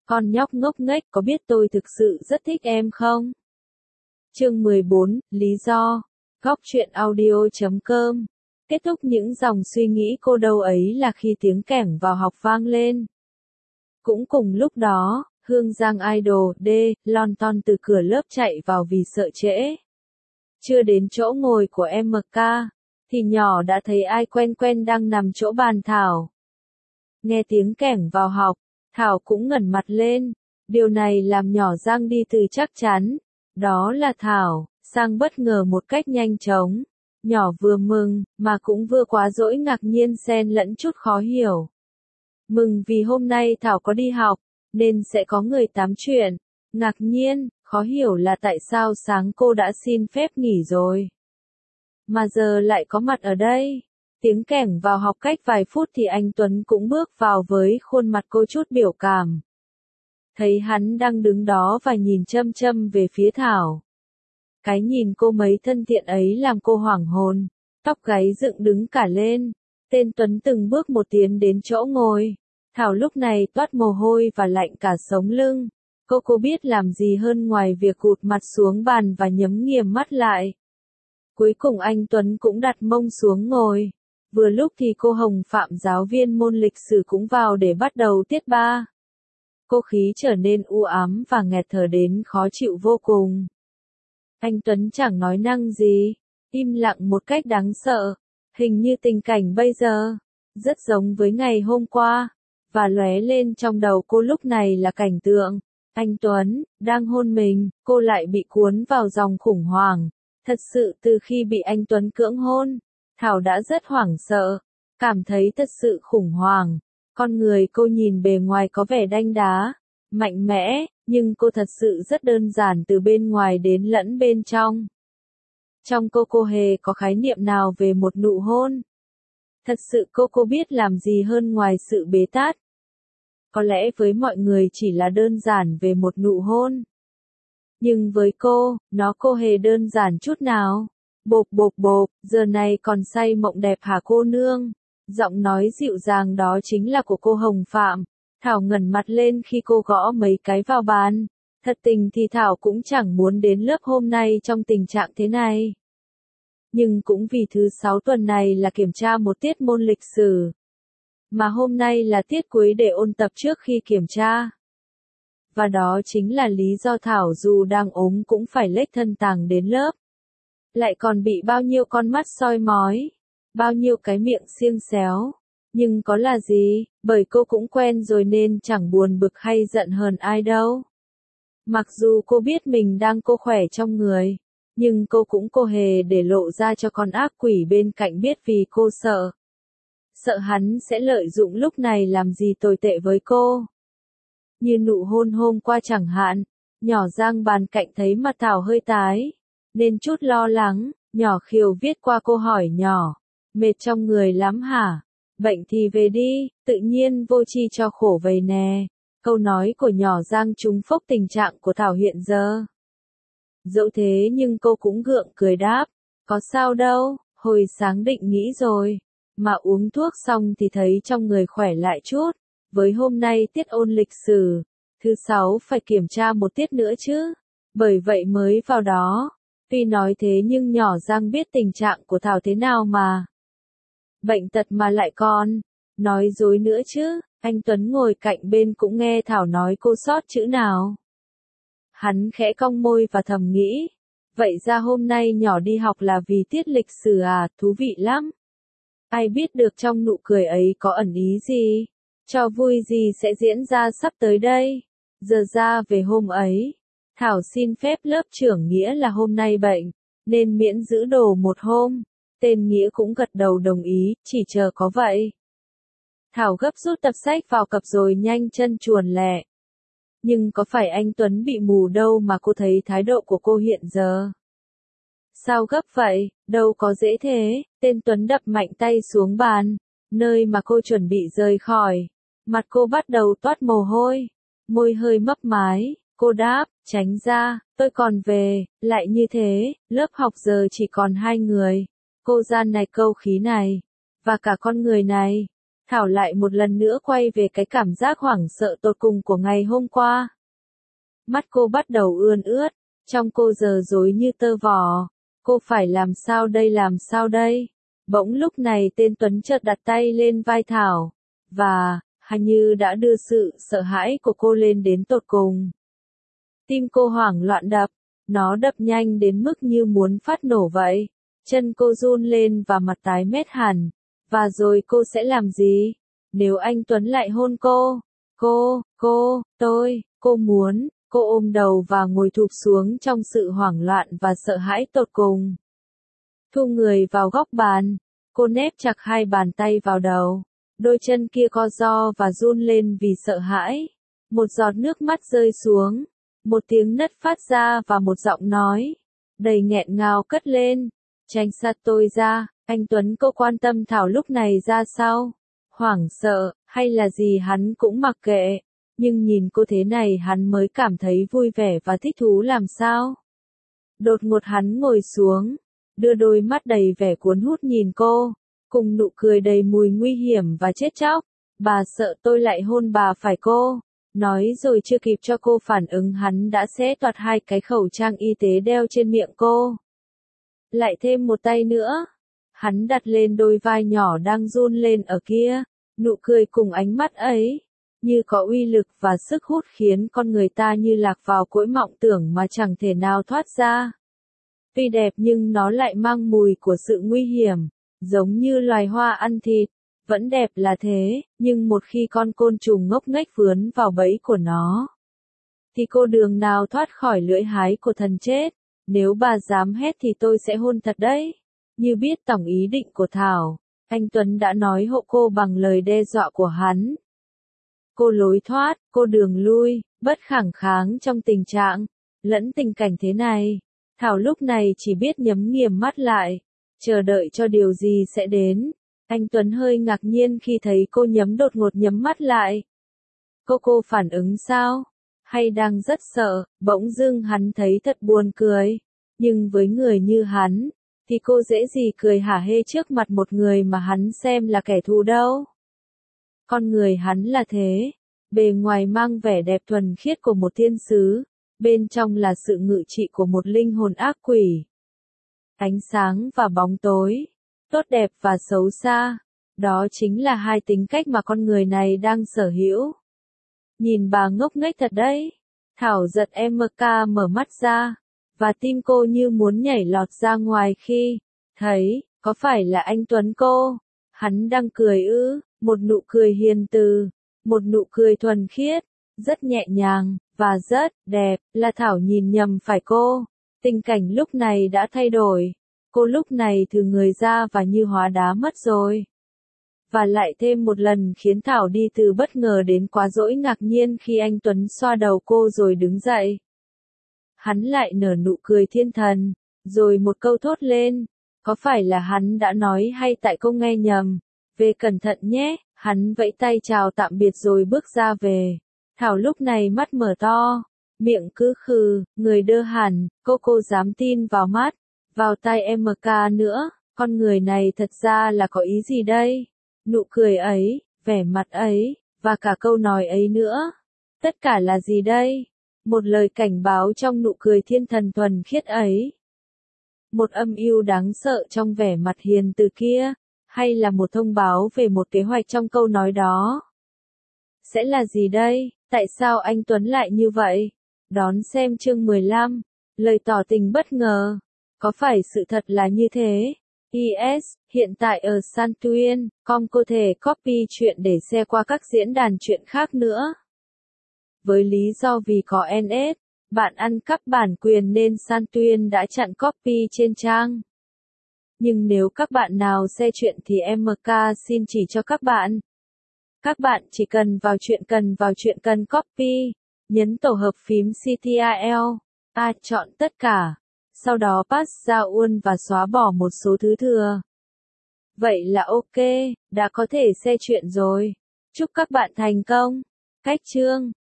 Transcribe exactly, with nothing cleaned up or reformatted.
Con nhóc ngốc nghếch có biết tôi thực sự rất thích em không? Chương mười bốn, lý do. Góc truyện audio chấm com. Kết thúc những dòng suy nghĩ cô đâu ấy là khi tiếng kẻng vào học vang lên. Cũng cùng lúc đó, Hương Giang Idol D, lon ton từ cửa lớp chạy vào vì sợ trễ. Chưa đến chỗ ngồi của em ca, thì nhỏ đã thấy ai quen quen đang nằm chỗ bàn Thảo. Nghe tiếng kẻng vào học, Thảo cũng ngẩng mặt lên, điều này làm nhỏ Giang đi từ chắc chắn, đó là Thảo, sang bất ngờ một cách nhanh chóng. Nhỏ vừa mừng, mà cũng vừa quá dỗi ngạc nhiên xen lẫn chút khó hiểu. Mừng vì hôm nay Thảo có đi học, nên sẽ có người tám chuyện. Ngạc nhiên, khó hiểu là tại sao sáng cô đã xin phép nghỉ rồi, mà giờ lại có mặt ở đây. Tiếng kẻng vào học cách vài phút thì anh Tuấn cũng bước vào với khuôn mặt cô chút biểu cảm. Thấy hắn đang đứng đó và nhìn chăm chăm về phía Thảo. Cái nhìn cô mấy thân thiện ấy làm cô hoảng hồn, tóc gáy dựng đứng cả lên. Tên Tuấn từng bước một tiến đến chỗ ngồi. Thảo lúc này toát mồ hôi và lạnh cả sống lưng. Cô cô biết làm gì hơn ngoài việc gục mặt xuống bàn và nhắm nghiền mắt lại. Cuối cùng anh Tuấn cũng đặt mông xuống ngồi. Vừa lúc thì cô Hồng Phạm giáo viên môn lịch sử cũng vào để bắt đầu tiết ba. Cô khí trở nên u ám và nghẹt thở đến khó chịu vô cùng. Anh Tuấn chẳng nói năng gì, im lặng một cách đáng sợ. Hình như tình cảnh bây giờ rất giống với ngày hôm qua, và lóe lên trong đầu cô lúc này là cảnh tượng anh Tuấn đang hôn mình, cô lại bị cuốn vào dòng khủng hoảng. Thật sự từ khi bị anh Tuấn cưỡng hôn, Thảo đã rất hoảng sợ, cảm thấy thật sự khủng hoảng. Con người cô nhìn bề ngoài có vẻ đanh đá, mạnh mẽ, nhưng cô thật sự rất đơn giản từ bên ngoài đến lẫn bên trong. Trong cô cô hề có khái niệm nào về một nụ hôn. Thật sự cô cô biết làm gì hơn ngoài sự bế tát. Có lẽ với mọi người chỉ là đơn giản về một nụ hôn. Nhưng với cô, nó cô hề đơn giản chút nào. Bộp bộp bộp, giờ này còn say mộng đẹp hả cô nương? Giọng nói dịu dàng đó chính là của cô Hồng Phạm. Thảo ngẩng mặt lên khi cô gõ mấy cái vào bàn. Thật tình thì Thảo cũng chẳng muốn đến lớp hôm nay trong tình trạng thế này. Nhưng cũng vì thứ sáu tuần này là kiểm tra một tiết môn lịch sử. Mà hôm nay là tiết cuối để ôn tập trước khi kiểm tra. Và đó chính là lý do Thảo dù đang ốm cũng phải lếch thân tàng đến lớp. Lại còn bị bao nhiêu con mắt soi mói, bao nhiêu cái miệng xiêng xéo. Nhưng có là gì, bởi cô cũng quen rồi nên chẳng buồn bực hay giận hờn ai đâu. Mặc dù cô biết mình đang cô khỏe trong người, nhưng cô cũng cô hề để lộ ra cho con ác quỷ bên cạnh biết vì cô sợ. Sợ hắn sẽ lợi dụng lúc này làm gì tồi tệ với cô. Như nụ hôn hôm qua chẳng hạn, nhỏ Giang bàn cạnh thấy mặt Thảo hơi tái, nên chút lo lắng, nhỏ khiều viết qua cô hỏi nhỏ, mệt trong người lắm hả? Bệnh thì về đi, tự nhiên vô chi cho khổ vậy nè. Câu nói của nhỏ Giang trúng phốc tình trạng của Thảo hiện giờ. Dẫu thế nhưng cô cũng gượng cười đáp, có sao đâu, hồi sáng định nghĩ rồi, mà uống thuốc xong thì thấy trong người khỏe lại chút. Với hôm nay tiết ôn lịch sử, thứ sáu phải kiểm tra một tiết nữa chứ, bởi vậy mới vào đó. Tuy nói thế nhưng nhỏ Giang biết tình trạng của Thảo thế nào mà. Bệnh tật mà lại còn nói dối nữa chứ. Anh Tuấn ngồi cạnh bên cũng nghe Thảo nói cô sót chữ nào. Hắn khẽ cong môi và thầm nghĩ, vậy ra hôm nay nhỏ đi học là vì tiết lịch sử à, thú vị lắm. Ai biết được trong nụ cười ấy có ẩn ý gì, trò vui gì sẽ diễn ra sắp tới đây. Giờ ra về hôm ấy, Thảo xin phép lớp trưởng Nghĩa là hôm nay bệnh, nên miễn giữ đồ một hôm. Tên Nghĩa cũng gật đầu đồng ý, chỉ chờ có vậy. Thảo gấp rút tập sách vào cặp rồi nhanh chân chuồn lẹ. Nhưng có phải anh Tuấn bị mù đâu mà cô thấy thái độ của cô hiện giờ? Sao gấp vậy, đâu có dễ thế. Tên Tuấn đập mạnh tay xuống bàn, nơi mà cô chuẩn bị rời khỏi. Mặt cô bắt đầu toát mồ hôi, môi hơi mấp mái. Cô đáp, tránh ra, tôi còn về. Lại như thế, lớp học giờ chỉ còn hai người. Cô gian này câu khí này, và cả con người này. Thảo lại một lần nữa quay về cái cảm giác hoảng sợ tột cùng của ngày hôm qua. Mắt cô bắt đầu ươn ướt, trong cô giờ rối như tơ vò. Cô phải làm sao đây làm sao đây? Bỗng lúc này tên Tuấn chợt đặt tay lên vai Thảo, và, hình như đã đưa sự sợ hãi của cô lên đến tột cùng. Tim cô hoảng loạn đập, nó đập nhanh đến mức như muốn phát nổ vậy. Chân cô run lên và mặt tái mét hẳn. Và rồi cô sẽ làm gì? Nếu anh Tuấn lại hôn cô? Cô, cô, tôi, cô muốn, cô ôm đầu và ngồi thụp xuống trong sự hoảng loạn và sợ hãi tột cùng. Thu người vào góc bàn, cô nép chặt hai bàn tay vào đầu. Đôi chân kia co ro và run lên vì sợ hãi. Một giọt nước mắt rơi xuống. Một tiếng nấc phát ra và một giọng nói, đầy nghẹn ngào cất lên. Tránh xa tôi ra, anh Tuấn. Cô quan tâm Thảo lúc này ra sao? Hoảng sợ, hay là gì hắn cũng mặc kệ. Nhưng nhìn cô thế này hắn mới cảm thấy vui vẻ và thích thú làm sao. Đột ngột hắn ngồi xuống, đưa đôi mắt đầy vẻ cuốn hút nhìn cô, cùng nụ cười đầy mùi nguy hiểm và chết chóc. Bà sợ tôi lại hôn bà phải cô? Nói rồi chưa kịp cho cô phản ứng hắn đã xé toạc hai cái khẩu trang y tế đeo trên miệng cô. Lại thêm một tay nữa. Hắn đặt lên đôi vai nhỏ đang run lên ở kia. Nụ cười cùng ánh mắt ấy, như có uy lực và sức hút khiến con người ta như lạc vào cõi mộng tưởng mà chẳng thể nào thoát ra. Tuy đẹp nhưng nó lại mang mùi của sự nguy hiểm, giống như loài hoa ăn thịt. Vẫn đẹp là thế, nhưng một khi con côn trùng ngốc nghếch vướn vào bẫy của nó, thì cô đường nào thoát khỏi lưỡi hái của thần chết. Nếu bà dám hét thì tôi sẽ hôn thật đấy. Như biết tổng ý định của Thảo, anh Tuấn đã nói hộ cô bằng lời đe dọa của hắn. Cô lối thoát, cô đường lui, bất khẳng kháng trong tình trạng, lẫn tình cảnh thế này. Thảo lúc này chỉ biết nhắm nghiền mắt lại, chờ đợi cho điều gì sẽ đến. Anh Tuấn hơi ngạc nhiên khi thấy cô nhắm đột ngột nhắm mắt lại. Cô cô phản ứng sao? Hay đang rất sợ? Bỗng dưng hắn thấy thật buồn cười. Nhưng với người như hắn, thì cô dễ gì cười hả hê trước mặt một người mà hắn xem là kẻ thù đâu. Con người hắn là thế. Bề ngoài mang vẻ đẹp thuần khiết của một thiên sứ. Bên trong là sự ngự trị của một linh hồn ác quỷ. Ánh sáng và bóng tối. Tốt đẹp và xấu xa, đó chính là hai tính cách mà con người này đang sở hữu. Nhìn bà ngốc nghếch thật đấy. Thảo giật em ca mở mắt ra, và tim cô như muốn nhảy lọt ra ngoài khi thấy, có phải là anh Tuấn cô? Hắn đang cười ư, một nụ cười hiền từ, một nụ cười thuần khiết, rất nhẹ nhàng, và rất đẹp. Là Thảo nhìn nhầm phải cô. Tình cảnh lúc này đã thay đổi. Cô lúc này thừ người ra và như hóa đá mất rồi. Và lại thêm một lần khiến Thảo đi từ bất ngờ đến quá dỗi ngạc nhiên khi anh Tuấn xoa đầu cô rồi đứng dậy. Hắn lại nở nụ cười thiên thần, rồi một câu thốt lên. Có phải là hắn đã nói hay tại cô nghe nhầm? Về cẩn thận nhé. Hắn vẫy tay chào tạm biệt rồi bước ra về. Thảo lúc này mắt mở to, miệng cứ khừ, người đơ hẳn. Cô cô dám tin vào mắt, vào tai em ca nữa. Con người này thật ra là có ý gì đây? Nụ cười ấy, vẻ mặt ấy, và cả câu nói ấy nữa. Tất cả là gì đây? Một lời cảnh báo trong nụ cười thiên thần thuần khiết ấy. Một âm mưu đáng sợ trong vẻ mặt hiền từ kia. Hay là một thông báo về một kế hoạch trong câu nói đó? Sẽ là gì đây? Tại sao anh Tuấn lại như vậy? Đón xem chương mười lăm. Lời tỏ tình bất ngờ. Có phải sự thật là như thế? pê ét, hiện tại ở Santuyen, com có thể copy chuyện để share qua các diễn đàn chuyện khác nữa. Với lý do vì có en ét, bạn ăn cắp bản quyền nên Santuyen đã chặn copy trên trang. Nhưng nếu các bạn nào share chuyện thì em ca xin chỉ cho các bạn. Các bạn chỉ cần vào chuyện cần vào chuyện cần copy, nhấn tổ hợp phím Ctrl, A chọn tất cả. Sau đó pass ra uôn và xóa bỏ một số thứ thừa. Vậy là ok, đã có thể share chuyện rồi. Chúc các bạn thành công. Cách chương